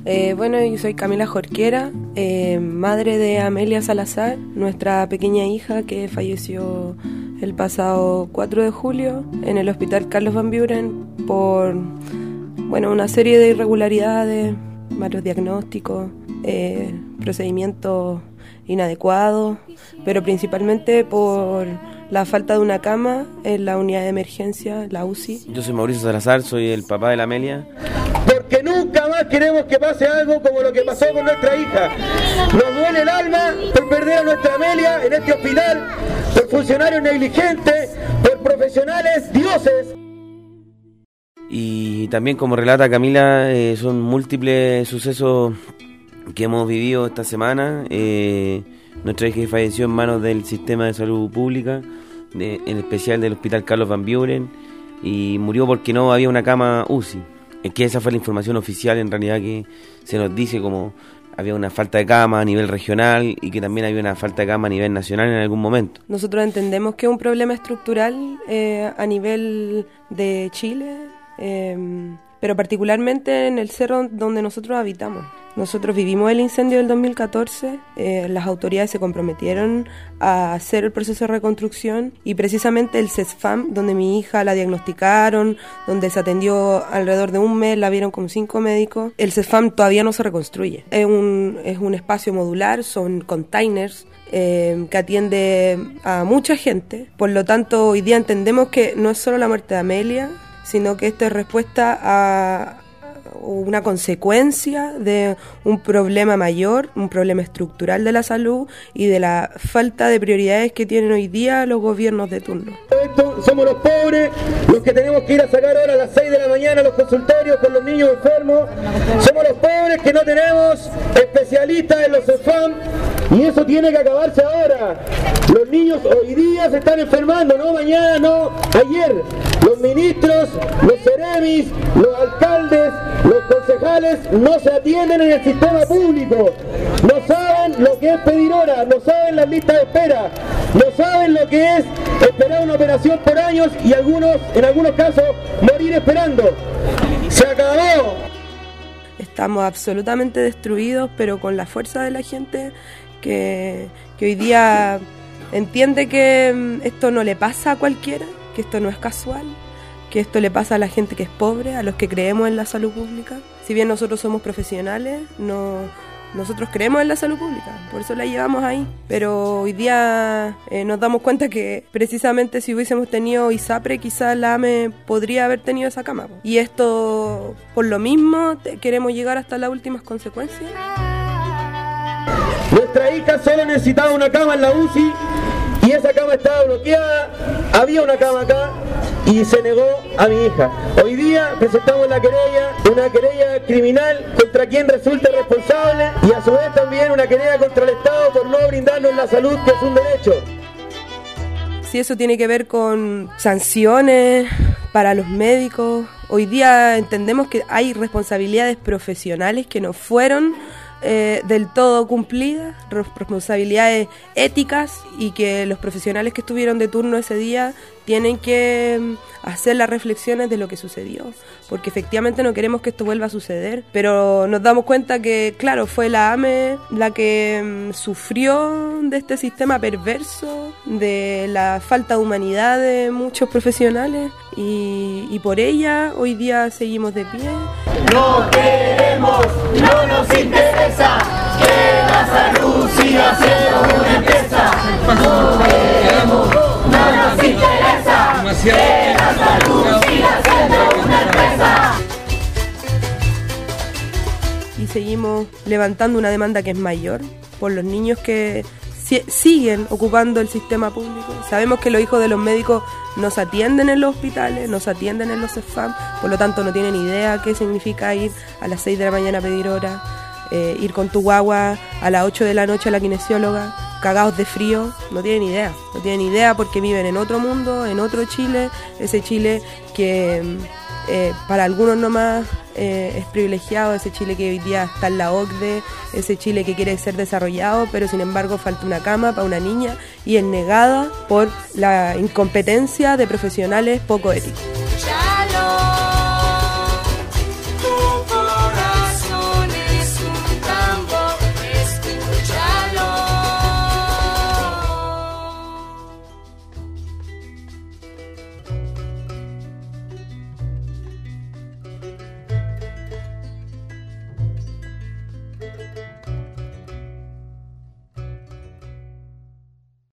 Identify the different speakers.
Speaker 1: Bueno, yo soy Camila Jorquera, madre de Amelia Salazar, nuestra pequeña hija que falleció el pasado 4 de julio en el Hospital Carlos Van Buren por una serie de irregularidades, varios diagnósticos, procedimientos inadecuados, pero principalmente por la falta de una cama en la unidad de emergencia, la UCI.
Speaker 2: Yo soy Mauricio Salazar, soy el papá de la Amelia.
Speaker 3: Porque nunca más queremos que pase algo como lo que pasó con nuestra hija. Nos duele el alma por perder a nuestra Amelia en este hospital, por funcionarios negligentes, por profesionales dioses.
Speaker 2: Y también, como relata Camila, son múltiples sucesos que hemos vivido esta semana. Nuestra hija falleció en manos del sistema de salud pública, en especial del Hospital Carlos Van Buren, y murió porque no había una cama UCI. Es que esa fue la información oficial, en realidad, que se nos dice, como había una falta de cama a nivel regional y que también había una falta de cama a nivel nacional en algún momento.
Speaker 1: Nosotros entendemos que es un problema estructural a nivel de Chile, pero particularmente en el cerro donde nosotros habitamos. Nosotros vivimos el incendio del 2014, las autoridades se comprometieron a hacer el proceso de reconstrucción y precisamente el CESFAM, donde mi hija la diagnosticaron, donde se atendió alrededor de un mes, la vieron como 5 médicos, el CESFAM todavía no se reconstruye. Es un espacio modular, son containers, que atiende a mucha gente. Por lo tanto, hoy día entendemos que no es solo la muerte de Amelia, sino que esto es respuesta a una consecuencia de un problema mayor, un problema estructural de la salud y de la falta de prioridades que tienen hoy día los gobiernos de turno.
Speaker 3: Somos los pobres los que tenemos que ir a sacar ahora a las 6 de la mañana a los consultorios con los niños enfermos. Somos los pobres que no tenemos especialistas en los CEFAM y eso tiene que acabarse ahora. Los niños hoy día se están enfermando, no mañana, no ayer. Los ministros, los seremis, los alcaldes, los concejales no se atienden en el sistema público. No saben lo que es pedir hora, no saben las listas de espera, no saben lo que es esperar una operación por años y en algunos casos morir esperando. ¡Se acabó!
Speaker 1: Estamos absolutamente destruidos, pero con la fuerza de la gente que hoy día entiende que esto no le pasa a cualquiera, que esto no es casual, que esto le pasa a la gente que es pobre, a los que creemos en la salud pública. Si bien nosotros somos profesionales, nosotros creemos en la salud pública, por eso la llevamos ahí. Pero hoy día nos damos cuenta que precisamente si hubiésemos tenido ISAPRE, quizás la AME podría haber tenido esa cama. Y esto, por lo mismo, queremos llegar hasta las últimas consecuencias.
Speaker 3: Nuestra hija solo necesitaba una cama en la UCI y esa cama estaba bloqueada. Había una cama acá y se negó a mi hija. Hoy día presentamos una querella criminal contra quien resulte responsable y a su vez también una querella contra el Estado por no brindarnos la salud, que es un derecho.
Speaker 1: Si eso tiene que ver con sanciones para los médicos, hoy día entendemos que hay responsabilidades profesionales que no fueron del todo cumplidas, responsabilidades éticas, y que los profesionales que estuvieron de turno ese día tienen que hacer las reflexiones de lo que sucedió, porque efectivamente no queremos que esto vuelva a suceder, pero nos damos cuenta que, claro, fue la AME la que sufrió de este sistema perverso, de la falta de humanidad de muchos profesionales, y por ella hoy día seguimos de pie.
Speaker 4: No queremos, no nos interesa que la salud siga siendo una empresa. No queremos, no nos interesa que la salud siga siendo una empresa.
Speaker 1: Y seguimos levantando una demanda que es mayor por los niños que siguen ocupando el sistema público. Sabemos que los hijos de los médicos no se atienden en los hospitales, no se atienden en los CEFAM, por lo tanto no tienen idea qué significa ir a las 6 de la mañana a pedir hora, ir con tu guagua a las 8 de la noche a la kinesióloga, cagados de frío. No tienen idea porque viven en otro mundo, en otro Chile, ese Chile que para algunos nomás es privilegiado, ese Chile que hoy día está en la OCDE, ese Chile que quiere ser desarrollado, pero sin embargo falta una cama para una niña y es negada por la incompetencia de profesionales poco éticos.